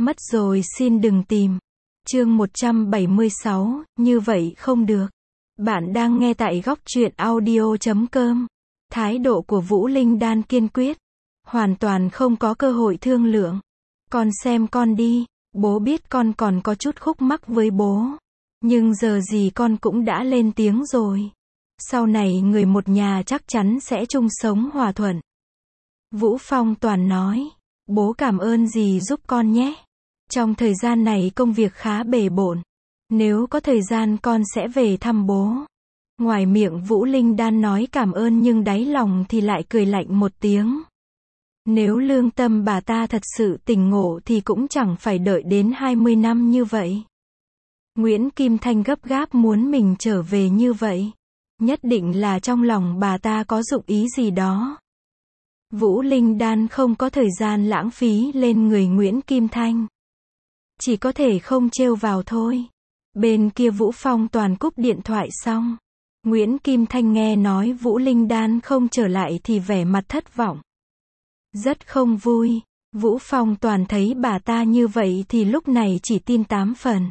Mất rồi xin đừng tìm. Chương 176, như vậy không được. Bạn đang nghe tại góc truyện audio.com. Thái độ của Vũ Linh Đan kiên quyết. Hoàn toàn không có cơ hội thương lượng. Con xem con đi, bố biết con còn có chút khúc mắc với bố. Nhưng giờ gì con cũng đã lên tiếng rồi. Sau này người một nhà chắc chắn sẽ chung sống hòa thuận. Vũ Phong Toàn nói, bố cảm ơn dì giúp con nhé. Trong thời gian này công việc khá bề bộn. Nếu có thời gian con sẽ về thăm bố. Ngoài miệng Vũ Linh Đan nói cảm ơn nhưng đáy lòng thì lại cười lạnh một tiếng. Nếu lương tâm bà ta thật sự tỉnh ngộ thì cũng chẳng phải đợi đến 20 năm như vậy. Nguyễn Kim Thanh gấp gáp muốn mình trở về như vậy. Nhất định là trong lòng bà ta có dụng ý gì đó. Vũ Linh Đan không có thời gian lãng phí lên người Nguyễn Kim Thanh. Chỉ có thể không trêu vào thôi. Bên kia Vũ Phong Toàn cúp điện thoại xong. Nguyễn Kim Thanh nghe nói Vũ Linh Đan không trở lại thì vẻ mặt thất vọng. Rất không vui. Vũ Phong Toàn thấy bà ta như vậy thì lúc này chỉ tin 8 phần.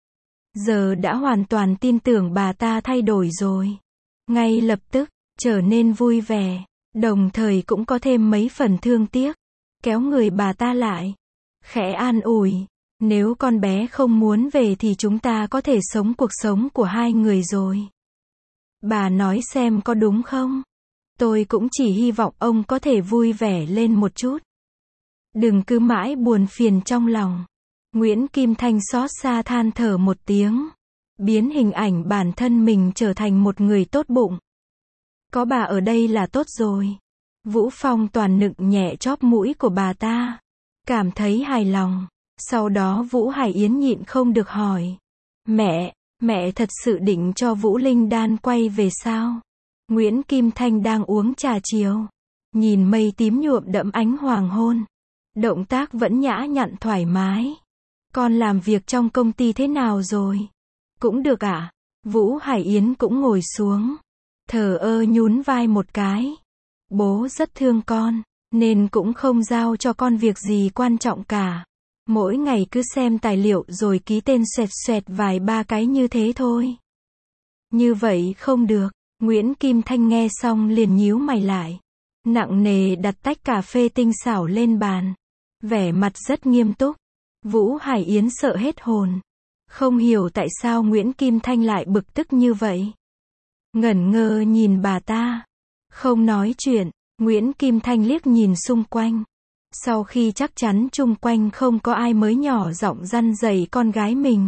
Giờ đã hoàn toàn tin tưởng bà ta thay đổi rồi. Ngay lập tức, trở nên vui vẻ. Đồng thời cũng có thêm mấy phần thương tiếc. Kéo người bà ta lại. Khẽ an ủi. Nếu con bé không muốn về thì chúng ta có thể sống cuộc sống của hai người rồi. Bà nói xem có đúng không? Tôi cũng chỉ hy vọng ông có thể vui vẻ lên một chút. Đừng cứ mãi buồn phiền trong lòng. Nguyễn Kim Thanh xót xa than thở một tiếng. Biến hình ảnh bản thân mình trở thành một người tốt bụng. Có bà ở đây là tốt rồi. Vũ Phong Toàn nựng nhẹ chóp mũi của bà ta. Cảm thấy hài lòng. Sau đó Vũ Hải Yến nhịn không được hỏi. Mẹ thật sự định cho Vũ Linh Đan quay về sao? Nguyễn Kim Thanh đang uống trà chiều. Nhìn mây tím nhuộm đẫm ánh hoàng hôn. Động tác vẫn nhã nhặn thoải mái. Con làm việc trong công ty thế nào rồi? Cũng được ạ. Vũ Hải Yến cũng ngồi xuống. Thờ ơ nhún vai một cái. Bố rất thương con, nên cũng không giao cho con việc gì quan trọng cả. Mỗi ngày cứ xem tài liệu rồi ký tên xoẹt xoẹt vài ba cái như thế thôi. Như vậy không được. Nguyễn Kim Thanh nghe xong liền nhíu mày lại. Nặng nề đặt tách cà phê tinh xảo lên bàn. Vẻ mặt rất nghiêm túc. Vũ Hải Yến sợ hết hồn. Không hiểu tại sao Nguyễn Kim Thanh lại bực tức như vậy. Ngẩn ngơ nhìn bà ta. Không nói chuyện. Nguyễn Kim Thanh liếc nhìn xung quanh. Sau khi chắc chắn chung quanh không có ai mới nhỏ giọng răn dạy con gái mình.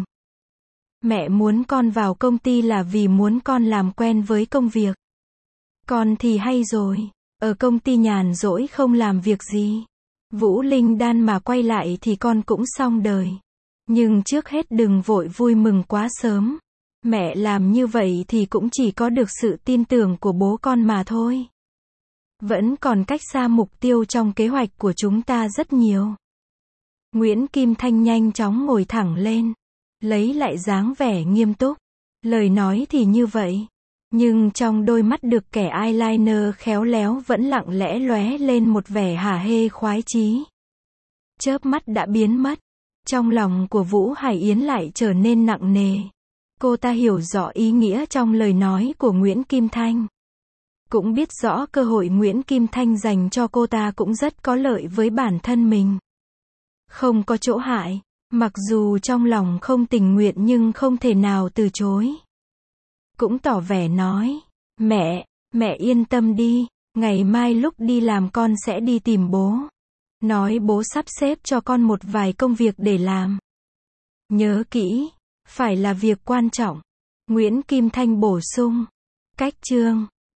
Mẹ muốn con vào công ty là vì muốn con làm quen với công việc. Con thì hay rồi. Ở công ty nhàn rỗi không làm việc gì. Vũ Linh Đan mà quay lại thì con cũng xong đời. Nhưng trước hết đừng vội vui mừng quá sớm. Mẹ làm như vậy thì cũng chỉ có được sự tin tưởng của bố con mà thôi. Vẫn còn cách xa mục tiêu trong kế hoạch của chúng ta rất nhiều. Nguyễn Kim Thanh nhanh chóng ngồi thẳng lên. Lấy lại dáng vẻ nghiêm túc. Lời nói thì như vậy. Nhưng trong đôi mắt được kẻ eyeliner khéo léo vẫn lặng lẽ lóe lên một vẻ hả hê khoái chí. Chớp mắt đã biến mất. Trong lòng của Vũ Hải Yến lại trở nên nặng nề. Cô ta hiểu rõ ý nghĩa trong lời nói của Nguyễn Kim Thanh. Cũng biết rõ cơ hội Nguyễn Kim Thanh dành cho cô ta cũng rất có lợi với bản thân mình. Không có chỗ hại. Mặc dù trong lòng không tình nguyện nhưng không thể nào từ chối. Cũng tỏ vẻ nói. Mẹ yên tâm đi. Ngày mai lúc đi làm con sẽ đi tìm bố. Nói bố sắp xếp cho con một vài công việc để làm. Nhớ kỹ. Phải là việc quan trọng. Nguyễn Kim Thanh bổ sung. Cách chương.